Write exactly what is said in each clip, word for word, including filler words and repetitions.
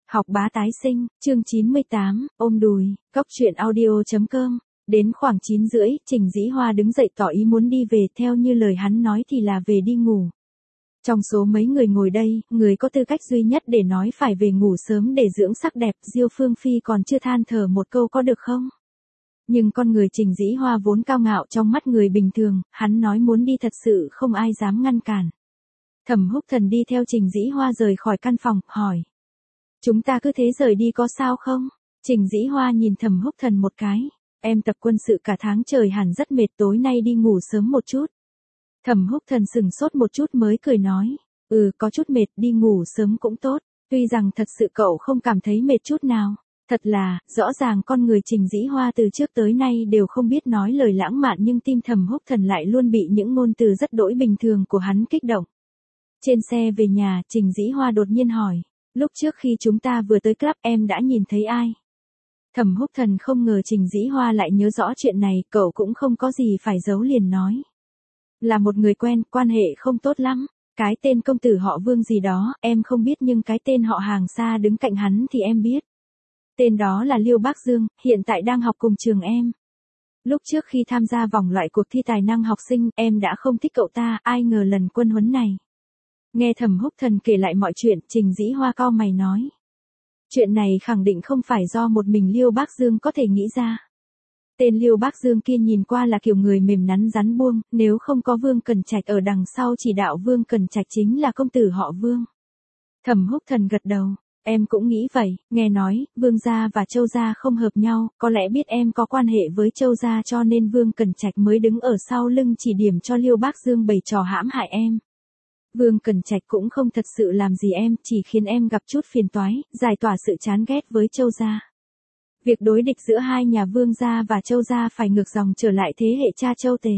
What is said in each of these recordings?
Học bá tái sinh, chương chín mươi tám, ôm đùi, cóc truyện audio.com. Đến khoảng chín rưỡi, Trình Dĩ Hoa đứng dậy tỏ ý muốn đi về, theo như lời hắn nói thì là về đi ngủ. Trong số mấy người ngồi đây, người có tư cách duy nhất để nói phải về ngủ sớm để dưỡng sắc đẹp, Diêu Phương Phi còn chưa than thở một câu có được không? Nhưng con người Trình Dĩ Hoa vốn cao ngạo trong mắt người bình thường, hắn nói muốn đi thật sự không ai dám ngăn cản. Thẩm Húc Thần đi theo Trình Dĩ Hoa rời khỏi căn phòng, hỏi. Chúng ta cứ thế rời đi có sao không? Trình Dĩ Hoa nhìn Thẩm Húc Thần một cái. Em tập quân sự cả tháng trời hẳn rất mệt, tối nay đi ngủ sớm một chút. Thẩm Húc Thần sừng sốt một chút mới cười nói. Ừ, có chút mệt, đi ngủ sớm cũng tốt. Tuy rằng thật sự cậu không cảm thấy mệt chút nào. Thật là, rõ ràng con người Trình Dĩ Hoa từ trước tới nay đều không biết nói lời lãng mạn, nhưng tim Thẩm Húc Thần lại luôn bị những ngôn từ rất đỗi bình thường của hắn kích động. Trên xe về nhà, Trình Dĩ Hoa đột nhiên hỏi. Lúc trước khi chúng ta vừa tới club em đã nhìn thấy ai? Thẩm Húc Thần không ngờ Trình Dĩ Hoa lại nhớ rõ chuyện này, cậu cũng không có gì phải giấu liền nói. Là một người quen, quan hệ không tốt lắm. Cái tên công tử họ Vương gì đó, em không biết, nhưng cái tên họ hàng xa đứng cạnh hắn thì em biết. Tên đó là Liêu Bác Dương, hiện tại đang học cùng trường em. Lúc trước khi tham gia vòng loại cuộc thi tài năng học sinh, em đã không thích cậu ta, ai ngờ lần quân huấn này. Nghe Thẩm Húc Thần kể lại mọi chuyện, Trình Dĩ Hoa cau mày nói. Chuyện này khẳng định không phải do một mình Liêu Bác Dương có thể nghĩ ra. Tên Liêu Bác Dương kia nhìn qua là kiểu người mềm nắn rắn buông, nếu không có Vương Cẩn Trạch ở đằng sau chỉ đạo, Vương Cẩn Trạch chính là công tử họ Vương. Thẩm Húc Thần gật đầu, em cũng nghĩ vậy, nghe nói, Vương gia và Châu gia không hợp nhau, có lẽ biết em có quan hệ với Châu gia cho nên Vương Cẩn Trạch mới đứng ở sau lưng chỉ điểm cho Liêu Bác Dương bày trò hãm hại em. Vương Cẩn Trạch cũng không thật sự làm gì em, chỉ khiến em gặp chút phiền toái, giải tỏa sự chán ghét với Châu gia. Việc đối địch giữa hai nhà Vương gia và Châu gia phải ngược dòng trở lại thế hệ cha Châu Tề.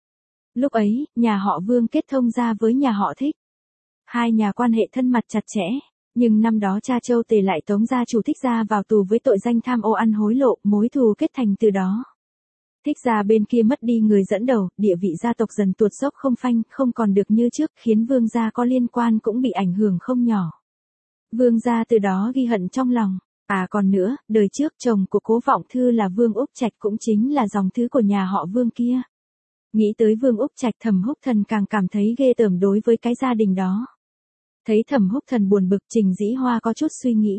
Lúc ấy, nhà họ Vương kết thông gia với nhà họ Thích. Hai nhà quan hệ thân mật chặt chẽ, nhưng năm đó cha Châu Tề lại tống gia chủ Thích gia vào tù với tội danh tham ô ăn hối lộ, mối thù kết thành từ đó. Thích gia bên kia mất đi người dẫn đầu, địa vị gia tộc dần tuột dốc không phanh, không còn được như trước, khiến Vương gia có liên quan cũng bị ảnh hưởng không nhỏ. Vương gia từ đó ghi hận trong lòng. À còn nữa, đời trước chồng của Cố Vọng Thư là Vương Úc Trạch, cũng chính là dòng thứ của nhà họ Vương kia. Nghĩ tới Vương Úc Trạch, Thẩm Húc Thần càng cảm thấy ghê tởm đối với cái gia đình đó. Thấy Thẩm Húc Thần buồn bực, Trình Dĩ Hoa có chút suy nghĩ.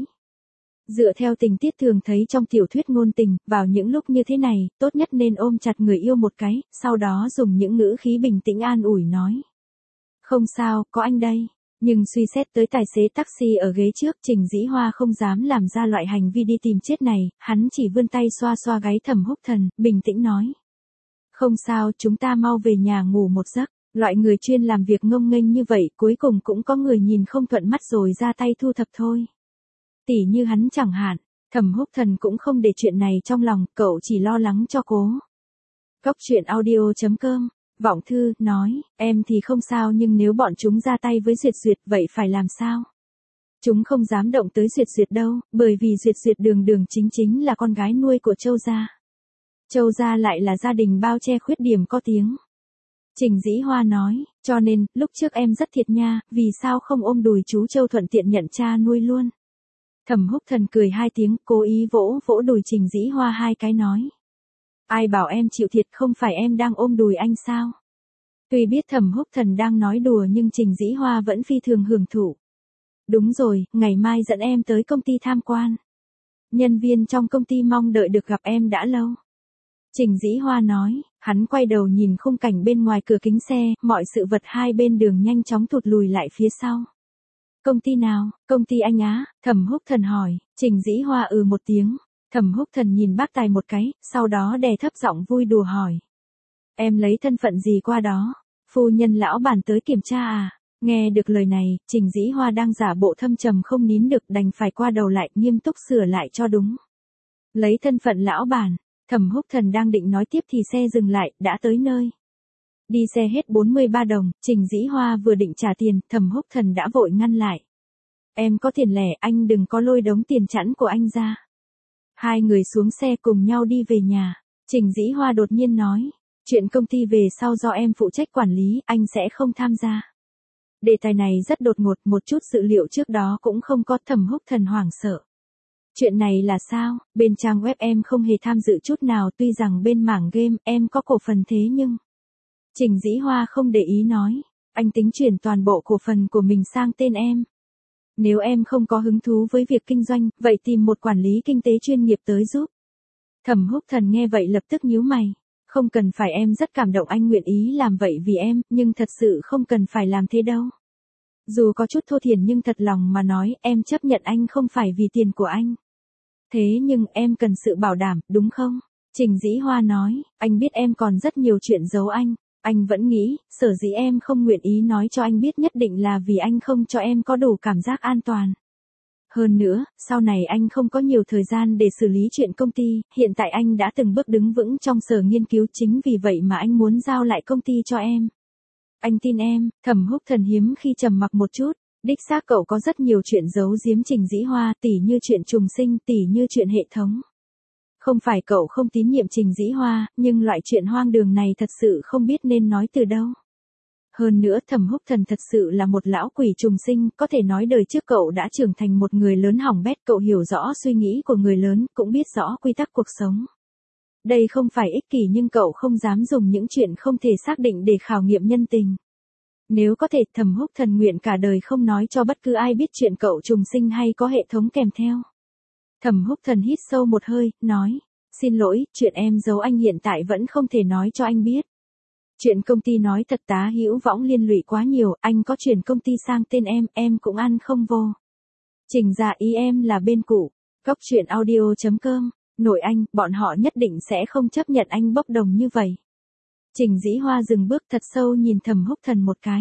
Dựa theo tình tiết thường thấy trong tiểu thuyết ngôn tình, vào những lúc như thế này, tốt nhất nên ôm chặt người yêu một cái, sau đó dùng những ngữ khí bình tĩnh an ủi nói. Không sao, có anh đây. Nhưng suy xét tới tài xế taxi ở ghế trước, Trình Dĩ Hoa không dám làm ra loại hành vi đi tìm chết này, hắn chỉ vươn tay xoa xoa gáy Thẩm Húc Thần, bình tĩnh nói. Không sao, chúng ta mau về nhà ngủ một giấc. Loại người chuyên làm việc ngông nghênh như vậy, cuối cùng cũng có người nhìn không thuận mắt rồi ra tay thu thập thôi. Tỉ như hắn chẳng hạn. Thẩm Húc Thần cũng không để chuyện này trong lòng, cậu chỉ lo lắng cho Cố. Cóc truyện audio.com. Vọng Thư nói, em thì không sao, nhưng nếu bọn chúng ra tay với Duyệt Duyệt vậy phải làm sao? Chúng không dám động tới Duyệt Duyệt đâu, bởi vì Duyệt Duyệt đường đường chính chính là con gái nuôi của Châu gia. Châu gia lại là gia đình bao che khuyết điểm có tiếng. Trình Dĩ Hoa nói, cho nên, lúc trước em rất thiệt nha, vì sao không ôm đùi chú Châu thuận tiện nhận cha nuôi luôn? Thẩm Húc Thần cười hai tiếng, cố ý vỗ vỗ đùi Trình Dĩ Hoa hai cái nói. Ai bảo em chịu thiệt, không phải em đang ôm đùi anh sao? Tuy biết Thẩm Húc Thần đang nói đùa nhưng Trình Dĩ Hoa vẫn phi thường hưởng thụ. Đúng rồi, ngày mai dẫn em tới công ty tham quan. Nhân viên trong công ty mong đợi được gặp em đã lâu. Trình Dĩ Hoa nói, hắn quay đầu nhìn khung cảnh bên ngoài cửa kính xe, mọi sự vật hai bên đường nhanh chóng thụt lùi lại phía sau. Công ty nào? Công ty anh á? Thẩm Húc Thần hỏi. Trình Dĩ Hoa ừ một tiếng. Thẩm Húc Thần nhìn bác tài một cái, sau đó đè thấp giọng vui đùa hỏi. Em lấy thân phận gì qua đó? Phu nhân lão bản tới kiểm tra à? Nghe được lời này, Trình Dĩ Hoa đang giả bộ thâm trầm không nín được, đành phải qua đầu lại, nghiêm túc sửa lại cho đúng. Lấy thân phận lão bản. Thẩm Húc Thần đang định nói tiếp thì xe dừng lại, đã tới nơi. Đi xe hết bốn mươi ba đồng, Trình Dĩ Hoa vừa định trả tiền, Thẩm Húc Thần đã vội ngăn lại. Em có tiền lẻ, anh đừng có lôi đống tiền chẵn của anh ra. Hai người xuống xe cùng nhau đi về nhà. Trình Dĩ Hoa đột nhiên nói, chuyện công ty về sau do em phụ trách quản lý, anh sẽ không tham gia. Đề tài này rất đột ngột, một chút dự liệu trước đó cũng không có. Thẩm Húc Thần hoảng sợ. Chuyện này là sao? Bên trang web em không hề tham dự chút nào, tuy rằng bên mảng game em có cổ phần thế nhưng... Trình Dĩ Hoa không để ý nói, anh tính chuyển toàn bộ cổ phần của mình sang tên em. Nếu em không có hứng thú với việc kinh doanh, vậy tìm một quản lý kinh tế chuyên nghiệp tới giúp. Thẩm Húc Thần nghe vậy lập tức nhíu mày. Không cần phải, em rất cảm động anh nguyện ý làm vậy vì em, nhưng thật sự không cần phải làm thế đâu. Dù có chút thô thiển nhưng thật lòng mà nói, em chấp nhận anh không phải vì tiền của anh. Thế nhưng em cần sự bảo đảm, đúng không? Trình Dĩ Hoa nói, anh biết em còn rất nhiều chuyện giấu anh. Anh vẫn nghĩ, sở dĩ em không nguyện ý nói cho anh biết nhất định là vì anh không cho em có đủ cảm giác an toàn. Hơn nữa, sau này anh không có nhiều thời gian để xử lý chuyện công ty, hiện tại anh đã từng bước đứng vững trong sở nghiên cứu, chính vì vậy mà anh muốn giao lại công ty cho em. Anh tin em. Thẩm Húc Thần hiếm khi trầm mặc một chút, đích xác cậu có rất nhiều chuyện giấu giếm Trình Dĩ Hoa, tỉ như chuyện trùng sinh, tỉ như chuyện hệ thống. Không phải cậu không tín nhiệm Trình Dĩ Hoa, nhưng loại chuyện hoang đường này thật sự không biết nên nói từ đâu. Hơn nữa Thẩm Húc Thần thật sự là một lão quỷ trùng sinh, có thể nói đời trước cậu đã trưởng thành một người lớn hỏng bét, cậu hiểu rõ suy nghĩ của người lớn, cũng biết rõ quy tắc cuộc sống. Đây không phải ích kỷ nhưng cậu không dám dùng những chuyện không thể xác định để khảo nghiệm nhân tình. Nếu có thể, Thẩm Húc Thần nguyện cả đời không nói cho bất cứ ai biết chuyện cậu trùng sinh hay có hệ thống kèm theo. Thẩm Húc Thần hít sâu một hơi, nói, xin lỗi, chuyện em giấu anh hiện tại vẫn không thể nói cho anh biết. Chuyện công ty nói thật tá hữu võng liên lụy quá nhiều, anh có chuyển công ty sang tên em, em cũng ăn không vô. Trình dạ ý em là bên cũ. Góc truyện audio chấm com, nội anh, bọn họ nhất định sẽ không chấp nhận anh bốc đồng như vậy. Trình Dĩ Hoa dừng bước thật sâu nhìn Thẩm Húc Thần một cái.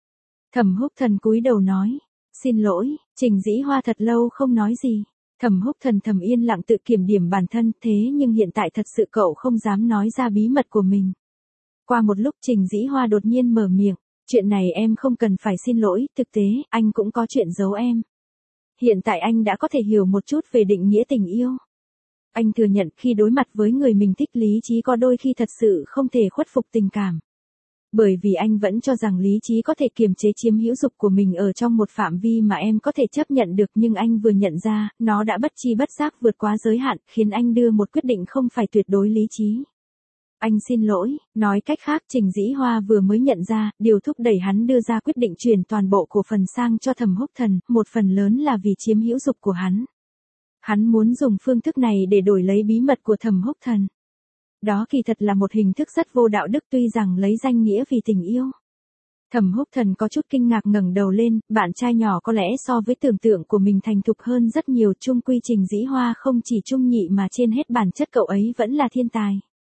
Thẩm Húc Thần cúi đầu nói, xin lỗi. Trình Dĩ Hoa thật lâu không nói gì. Thẩm Húc Thần thầm yên lặng tự kiểm điểm bản thân, thế nhưng hiện tại thật sự cậu không dám nói ra bí mật của mình. Qua một lúc Trình Dĩ Hoa đột nhiên mở miệng, chuyện này em không cần phải xin lỗi, thực tế, anh cũng có chuyện giấu em. Hiện tại anh đã có thể hiểu một chút về định nghĩa tình yêu. Anh thừa nhận khi đối mặt với người mình thích lý trí có đôi khi thật sự không thể khuất phục tình cảm. Bởi vì anh vẫn cho rằng lý trí có thể kiềm chế chiếm hữu dục của mình ở trong một phạm vi mà em có thể chấp nhận được, nhưng anh vừa nhận ra, nó đã bất chi bất giác vượt quá giới hạn, khiến anh đưa một quyết định không phải tuyệt đối lý trí. Anh xin lỗi, nói cách khác Trình Dĩ Hoa vừa mới nhận ra, điều thúc đẩy hắn đưa ra quyết định chuyển toàn bộ cổ phần sang cho Thẩm Húc Thần, một phần lớn là vì chiếm hữu dục của hắn. Hắn muốn dùng phương thức này để đổi lấy bí mật của Thẩm Húc Thần. Đó kỳ thật là một hình thức rất vô đạo đức, tuy rằng lấy danh nghĩa vì tình yêu. Thẩm Húc Thần có chút kinh ngạc ngẩng đầu lên, bạn trai nhỏ có lẽ so với tưởng tượng của mình thành thục hơn rất nhiều, chung quy Trình Dĩ Hoa không chỉ trung nhị mà trên hết bản chất cậu ấy vẫn là thiên tài.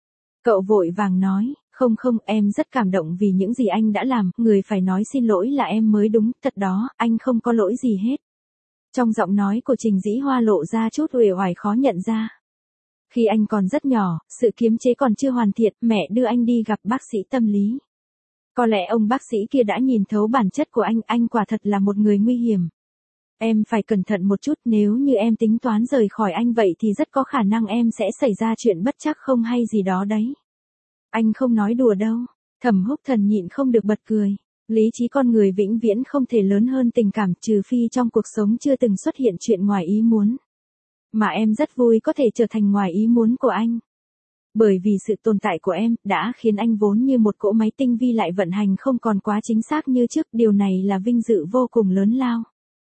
Cậu vội vàng nói, không không, em rất cảm động vì những gì anh đã làm, người phải nói xin lỗi là em mới đúng, thật đó, anh không có lỗi gì hết. Trong giọng nói của Trình Dĩ Hoa lộ ra chút uể oải khó nhận ra. Khi anh còn rất nhỏ, sự kiềm chế còn chưa hoàn thiện, mẹ đưa anh đi gặp bác sĩ tâm lý. Có lẽ ông bác sĩ kia đã nhìn thấu bản chất của anh, anh quả thật là một người nguy hiểm. Em phải cẩn thận một chút, nếu như em tính toán rời khỏi anh vậy thì rất có khả năng em sẽ xảy ra chuyện bất trắc không hay gì đó đấy. Anh không nói đùa đâu. Thẩm Húc Thần nhịn không được bật cười. Lý trí con người vĩnh viễn không thể lớn hơn tình cảm, trừ phi trong cuộc sống chưa từng xuất hiện chuyện ngoài ý muốn. Mà em rất vui có thể trở thành ngoài ý muốn của anh. Bởi vì sự tồn tại của em đã khiến anh vốn như một cỗ máy tinh vi lại vận hành không còn quá chính xác như trước, điều này là vinh dự vô cùng lớn lao.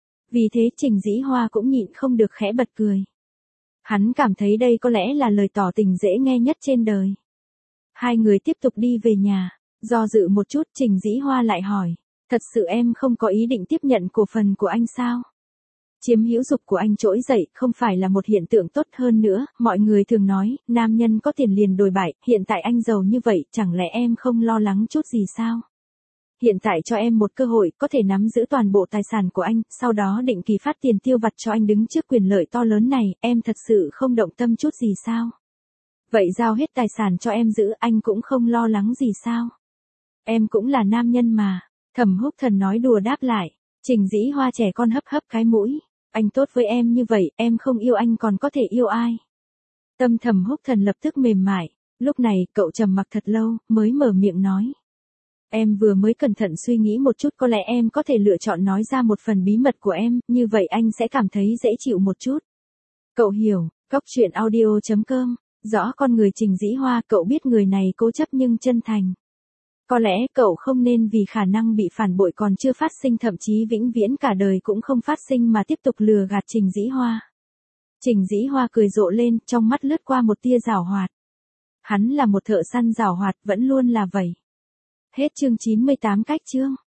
Vì thế Trình Dĩ Hoa cũng nhịn không được khẽ bật cười. Hắn cảm thấy đây có lẽ là lời tỏ tình dễ nghe nhất trên đời. Hai người tiếp tục đi về nhà. Do dự một chút Trình Dĩ Hoa lại hỏi, thật sự em không có ý định tiếp nhận cổ phần của anh sao? Chiếm hữu dục của anh trỗi dậy không phải là một hiện tượng tốt, hơn nữa, mọi người thường nói, nam nhân có tiền liền đồi bại, hiện tại anh giàu như vậy, chẳng lẽ em không lo lắng chút gì sao? Hiện tại cho em một cơ hội, có thể nắm giữ toàn bộ tài sản của anh, sau đó định kỳ phát tiền tiêu vặt cho anh đứng trước quyền lợi to lớn này, em thật sự không động tâm chút gì sao? Vậy giao hết tài sản cho em giữ, anh cũng không lo lắng gì sao? Em cũng là nam nhân mà. Thẩm Húc Thần nói đùa đáp lại. Trình Dĩ Hoa trẻ con hấp hấp cái mũi. Anh tốt với em như vậy, em không yêu anh còn có thể yêu ai? Tâm Thẩm Húc Thần lập tức mềm mại. Lúc này, cậu trầm mặc thật lâu, mới mở miệng nói. Em vừa mới cẩn thận suy nghĩ một chút, có lẽ em có thể lựa chọn nói ra một phần bí mật của em, như vậy anh sẽ cảm thấy dễ chịu một chút. Cậu hiểu, Cóc truyện audio chấm com, rõ con người Trình Dĩ Hoa, cậu biết người này cố chấp nhưng chân thành. Có lẽ cậu không nên vì khả năng bị phản bội còn chưa phát sinh, thậm chí vĩnh viễn cả đời cũng không phát sinh mà tiếp tục lừa gạt Trình Dĩ Hoa. Trình Dĩ Hoa cười rộ lên, trong mắt lướt qua một tia giảo hoạt. Hắn là một thợ săn giảo hoạt, vẫn luôn là vậy. Hết chương chín mươi tám. Cách chương